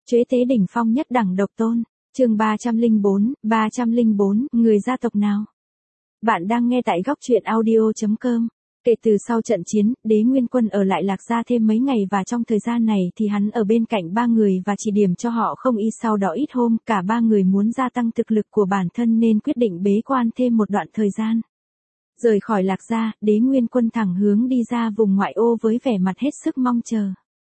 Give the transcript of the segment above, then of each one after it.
Chế tế đỉnh phong nhất đẳng độc tôn. Chương 304, người gia tộc nào? Bạn đang nghe tại góc truyện audio.com. Kể từ sau trận chiến, Đế Nguyên Quân ở lại Lạc Gia thêm mấy ngày và trong thời gian này thì hắn ở bên cạnh ba người và chỉ điểm cho họ không y sau đó ít hôm, cả ba người muốn gia tăng thực lực của bản thân nên quyết định bế quan thêm một đoạn thời gian. Rời khỏi Lạc Gia, Đế Nguyên Quân thẳng hướng đi ra vùng ngoại ô với vẻ mặt hết sức mong chờ.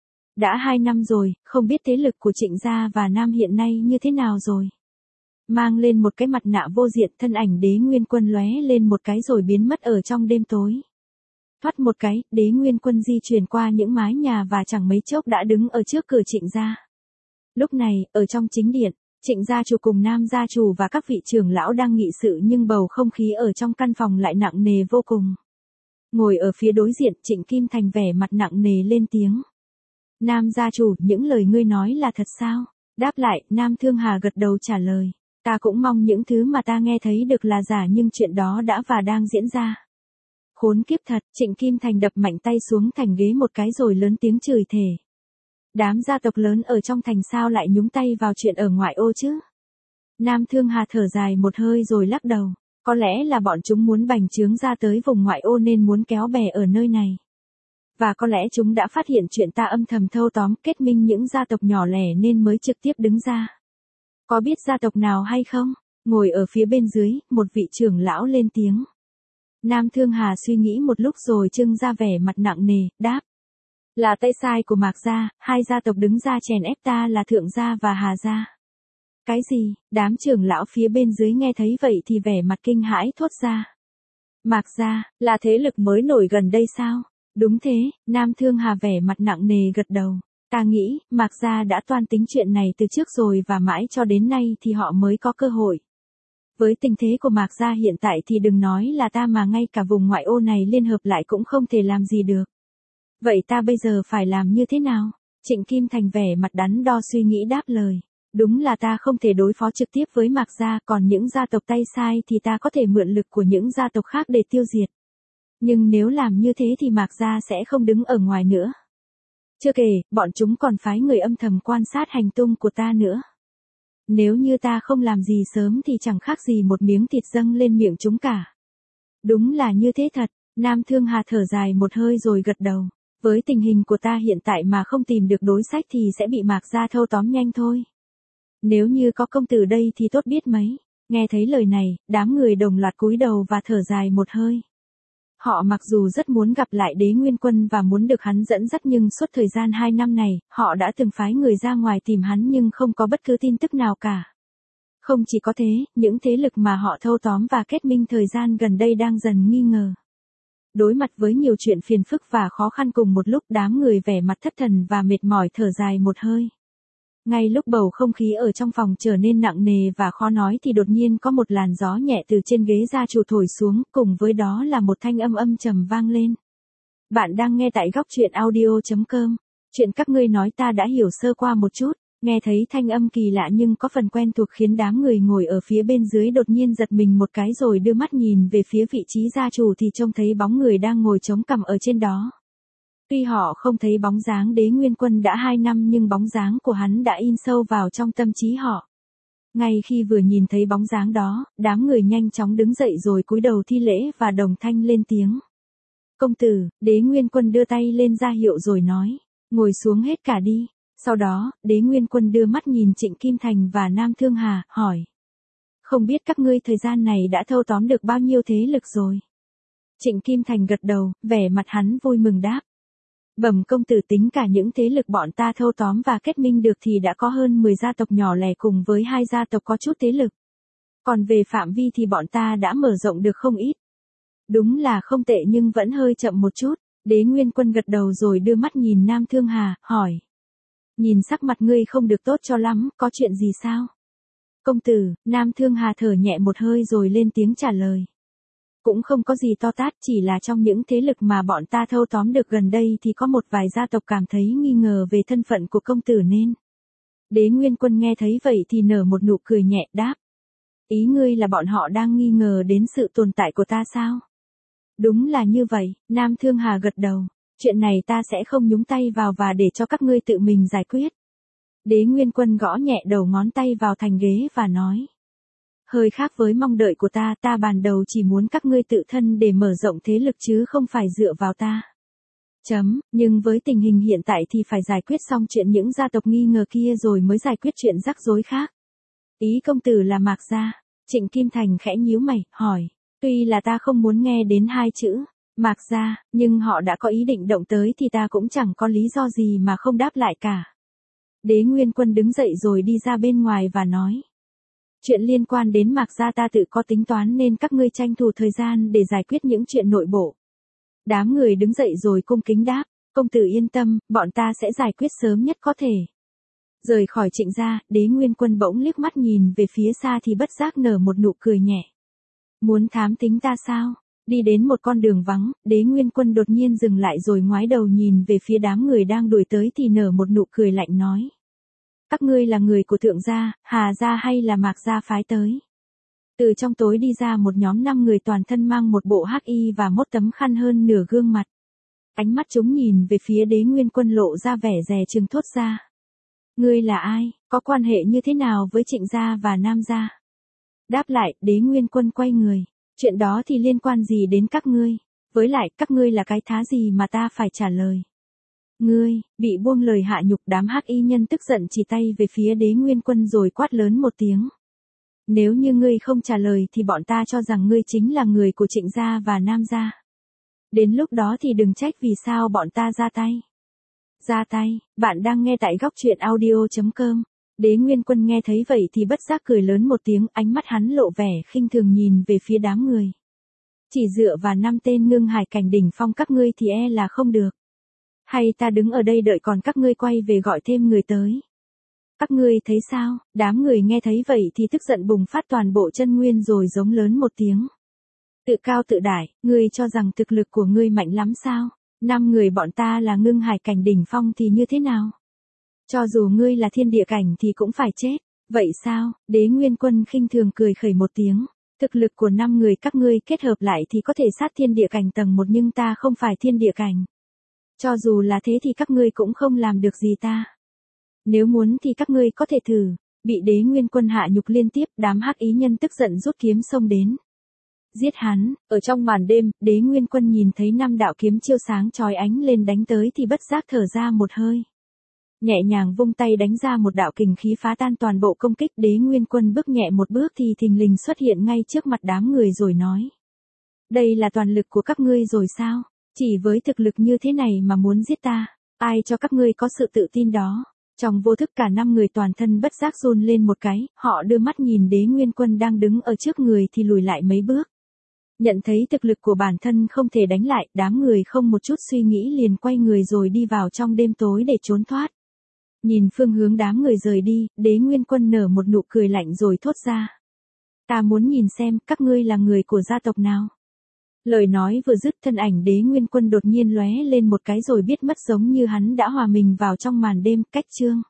Đã 2 năm rồi, không biết thế lực của Trịnh Gia và Nam hiện nay như thế nào rồi. Mang lên một cái mặt nạ vô diện, thân ảnh Đế Nguyên Quân lóe lên một cái rồi biến mất ở trong đêm tối. Thoát một cái, Đế Nguyên Quân di chuyển qua những mái nhà và chẳng mấy chốc đã đứng ở trước cửa Trịnh Gia. Lúc này, ở trong chính điện, Trịnh gia chủ cùng Nam gia chủ và các vị trưởng lão đang nghị sự nhưng bầu không khí ở trong căn phòng lại nặng nề vô cùng. Ngồi ở phía đối diện, Trịnh Kim Thành vẻ mặt nặng nề lên tiếng. Nam gia chủ, những lời ngươi nói là thật sao? Đáp lại, Nam Thương Hà gật đầu trả lời. Ta cũng mong những thứ mà ta nghe thấy được là giả nhưng chuyện đó đã và đang diễn ra. Khốn kiếp thật, Trịnh Kim Thành đập mạnh tay xuống thành ghế một cái rồi lớn tiếng chửi thề. Đám gia tộc lớn ở trong thành sao lại nhúng tay vào chuyện ở ngoại ô chứ? Nam Thương Hà thở dài một hơi rồi lắc đầu. Có lẽ là bọn chúng muốn bành trướng ra tới vùng ngoại ô nên muốn kéo bè ở nơi này. Và có lẽ chúng đã phát hiện chuyện ta âm thầm thâu tóm kết minh những gia tộc nhỏ lẻ nên mới trực tiếp đứng ra. Có biết gia tộc nào hay không? Ngồi ở phía bên dưới, một vị trưởng lão lên tiếng. Nam Thương Hà suy nghĩ một lúc rồi trưng ra vẻ mặt nặng nề, đáp. Là tay sai của Mạc gia, hai gia tộc đứng ra chèn ép ta là Thượng gia và Hà gia. Cái gì? Đám trưởng lão phía bên dưới nghe thấy vậy thì vẻ mặt kinh hãi thốt ra. Mạc gia, là thế lực mới nổi gần đây sao? Đúng thế, Nam Thương Hà vẻ mặt nặng nề gật đầu. Ta nghĩ, Mạc gia đã toan tính chuyện này từ trước rồi và mãi cho đến nay thì họ mới có cơ hội. Với tình thế của Mạc gia hiện tại thì đừng nói là ta mà ngay cả vùng ngoại ô này liên hợp lại cũng không thể làm gì được. Vậy ta bây giờ phải làm như thế nào? Trịnh Kim Thành vẻ mặt đắn đo suy nghĩ đáp lời. Đúng là ta không thể đối phó trực tiếp với Mạc gia, còn những gia tộc tay sai thì ta có thể mượn lực của những gia tộc khác để tiêu diệt. Nhưng nếu làm như thế thì Mạc gia sẽ không đứng ở ngoài nữa. Chưa kể, bọn chúng còn phái người âm thầm quan sát hành tung của ta nữa. Nếu như ta không làm gì sớm thì chẳng khác gì một miếng thịt dâng lên miệng chúng cả. Đúng là như thế thật, Nam Thương Hà thở dài một hơi rồi gật đầu. Với tình hình của ta hiện tại mà không tìm được đối sách thì sẽ bị Mạc gia thâu tóm nhanh thôi. Nếu như có công tử đây thì tốt biết mấy. Nghe thấy lời này, đám người đồng loạt cúi đầu và thở dài một hơi. Họ mặc dù rất muốn gặp lại Đế Nguyên Quân và muốn được hắn dẫn dắt nhưng suốt thời gian 2 năm này, họ đã từng phái người ra ngoài tìm hắn nhưng không có bất cứ tin tức nào cả. Không chỉ có thế, những thế lực mà họ thâu tóm và kết minh thời gian gần đây đang dần nghi ngờ. Đối mặt với nhiều chuyện phiền phức và khó khăn cùng một lúc, đám người vẻ mặt thất thần và mệt mỏi thở dài một hơi. Ngay lúc bầu không khí ở trong phòng trở nên nặng nề và khó nói thì đột nhiên có một làn gió nhẹ từ trên ghế gia chủ thổi xuống, cùng với đó là một thanh âm âm trầm vang lên. Bạn đang nghe tại góc truyện audio.com. Chuyện các ngươi nói ta đã hiểu sơ qua một chút. Nghe thấy thanh âm kỳ lạ nhưng có phần quen thuộc khiến đám người ngồi ở phía bên dưới đột nhiên giật mình một cái rồi đưa mắt nhìn về phía vị trí gia chủ thì trông thấy bóng người đang ngồi chống cằm ở trên đó. Tuy họ không thấy bóng dáng Đế Nguyên Quân đã 2 năm nhưng bóng dáng của hắn đã in sâu vào trong tâm trí họ. Ngay khi vừa nhìn thấy bóng dáng đó, đám người nhanh chóng đứng dậy rồi cúi đầu thi lễ và đồng thanh lên tiếng. Công tử, Đế Nguyên Quân đưa tay lên ra hiệu rồi nói, ngồi xuống hết cả đi. Sau đó, Đế Nguyên Quân đưa mắt nhìn Trịnh Kim Thành và Nam Thương Hà, hỏi. Không biết các ngươi thời gian này đã thâu tóm được bao nhiêu thế lực rồi? Trịnh Kim Thành gật đầu, vẻ mặt hắn vui mừng đáp. Bẩm công tử, tính cả những thế lực bọn ta thâu tóm và kết minh được thì đã có hơn 10 gia tộc nhỏ lẻ cùng với 2 gia tộc có chút thế lực. Còn về phạm vi thì bọn ta đã mở rộng được không ít. Đúng là không tệ nhưng vẫn hơi chậm một chút. Đế Nguyên Quân gật đầu rồi đưa mắt nhìn Nam Thương Hà, hỏi. Nhìn sắc mặt ngươi không được tốt cho lắm, có chuyện gì sao? Công tử, Nam Thương Hà thở nhẹ một hơi rồi lên tiếng trả lời. Cũng không có gì to tát, chỉ là trong những thế lực mà bọn ta thâu tóm được gần đây thì có một vài gia tộc cảm thấy nghi ngờ về thân phận của công tử nên. Đế Nguyên Quân nghe thấy vậy thì nở một nụ cười nhẹ đáp. Ý ngươi là bọn họ đang nghi ngờ đến sự tồn tại của ta sao? Đúng là như vậy, Nam Thương Hà gật đầu. Chuyện này ta sẽ không nhúng tay vào và để cho các ngươi tự mình giải quyết. Đế Nguyên Quân gõ nhẹ đầu ngón tay vào thành ghế và nói. Hơi khác với mong đợi của ta, ta ban đầu chỉ muốn các ngươi tự thân để mở rộng thế lực chứ không phải dựa vào ta. Nhưng với tình hình hiện tại thì phải giải quyết xong chuyện những gia tộc nghi ngờ kia rồi mới giải quyết chuyện rắc rối khác. Ý công tử là Mạc gia? Trịnh Kim Thành khẽ nhíu mày, hỏi. Tuy là ta không muốn nghe đến hai chữ Mạc gia, nhưng họ đã có ý định động tới thì ta cũng chẳng có lý do gì mà không đáp lại cả. Đế Nguyên Quân đứng dậy rồi đi ra bên ngoài và nói. Chuyện liên quan đến Mạc gia ta tự có tính toán nên các ngươi tranh thủ thời gian để giải quyết những chuyện nội bộ. Đám người đứng dậy rồi cung kính đáp. Công tử yên tâm, bọn ta sẽ giải quyết sớm nhất có thể. Rời khỏi Trịnh gia, Đế Nguyên Quân bỗng liếc mắt nhìn về phía xa thì bất giác nở một nụ cười nhẹ. Muốn thám tính ta sao? Đi đến một con đường vắng, Đế Nguyên Quân đột nhiên dừng lại rồi ngoái đầu nhìn về phía đám người đang đuổi tới thì nở một nụ cười lạnh nói. Các ngươi là người của Thượng gia, Hà gia hay là Mạc gia phái tới? Từ trong tối đi ra một nhóm 5 người toàn thân mang một bộ hắc y và một tấm khăn hơn nửa gương mặt. Ánh mắt chúng nhìn về phía Đế Nguyên Quân lộ ra vẻ dè chừng thốt ra. Ngươi là ai, có quan hệ như thế nào với Trịnh gia và Nam gia? Đáp lại, Đế Nguyên Quân quay người. Chuyện đó thì liên quan gì đến các ngươi? Với lại, các ngươi là cái thá gì mà ta phải trả lời? Ngươi, bị buông lời hạ nhục, đám hắc y nhân tức giận chỉ tay về phía Đế Nguyên Quân rồi quát lớn một tiếng. Nếu như ngươi không trả lời thì bọn ta cho rằng ngươi chính là người của Trịnh gia và Nam gia. Đến lúc đó thì đừng trách vì sao bọn ta ra tay. Ra tay, bạn đang nghe tại góc truyện audio.com. Đế Nguyên Quân nghe thấy vậy thì bất giác cười lớn một tiếng, ánh mắt hắn lộ vẻ khinh thường nhìn về phía đám người. Chỉ dựa vào 5 tên ngưng hải cảnh đỉnh phong các ngươi thì e là không được. Hay ta đứng ở đây đợi còn các ngươi quay về gọi thêm người tới. Các ngươi thấy sao? Đám người nghe thấy vậy thì tức giận bùng phát toàn bộ chân nguyên rồi giống lớn một tiếng. Tự cao tự đại, ngươi cho rằng thực lực của ngươi mạnh lắm sao? 5 người bọn ta là ngưng hải cảnh đỉnh phong thì như thế nào? Cho dù ngươi là thiên địa cảnh thì cũng phải chết. Vậy sao? Đế Nguyên Quân khinh thường cười khẩy một tiếng. Thực lực của 5 người các ngươi kết hợp lại thì có thể sát thiên địa cảnh tầng 1 nhưng ta không phải thiên địa cảnh. Cho dù là thế thì các ngươi cũng không làm được gì ta. Nếu muốn thì các ngươi có thể thử. Bị Đế Nguyên Quân hạ nhục liên tiếp, đám hắc ý nhân tức giận rút kiếm xông đến. Giết hắn. Ở trong màn đêm, Đế Nguyên Quân nhìn thấy 5 đạo kiếm chiêu sáng chói ánh lên đánh tới thì bất giác thở ra một hơi. Nhẹ nhàng vung tay đánh ra một đạo kình khí phá tan toàn bộ công kích. Đế Nguyên Quân bước nhẹ một bước thì thình lình xuất hiện ngay trước mặt đám người rồi nói. Đây là toàn lực của các ngươi rồi sao? Chỉ với thực lực như thế này mà muốn giết ta, ai cho các ngươi có sự tự tin đó? Trong vô thức cả 5 người toàn thân bất giác run lên một cái, họ đưa mắt nhìn Đế Nguyên Quân đang đứng ở trước người thì lùi lại mấy bước. Nhận thấy thực lực của bản thân không thể đánh lại, đám người không một chút suy nghĩ liền quay người rồi đi vào trong đêm tối để trốn thoát. Nhìn phương hướng đám người rời đi, Đế Nguyên Quân nở một nụ cười lạnh rồi thốt ra. Ta muốn nhìn xem các ngươi là người của gia tộc nào. Lời nói vừa dứt thân ảnh Đế Nguyên Quân đột nhiên lóe lên một cái rồi biết mất giống như hắn đã hòa mình vào trong màn đêm. Cách chương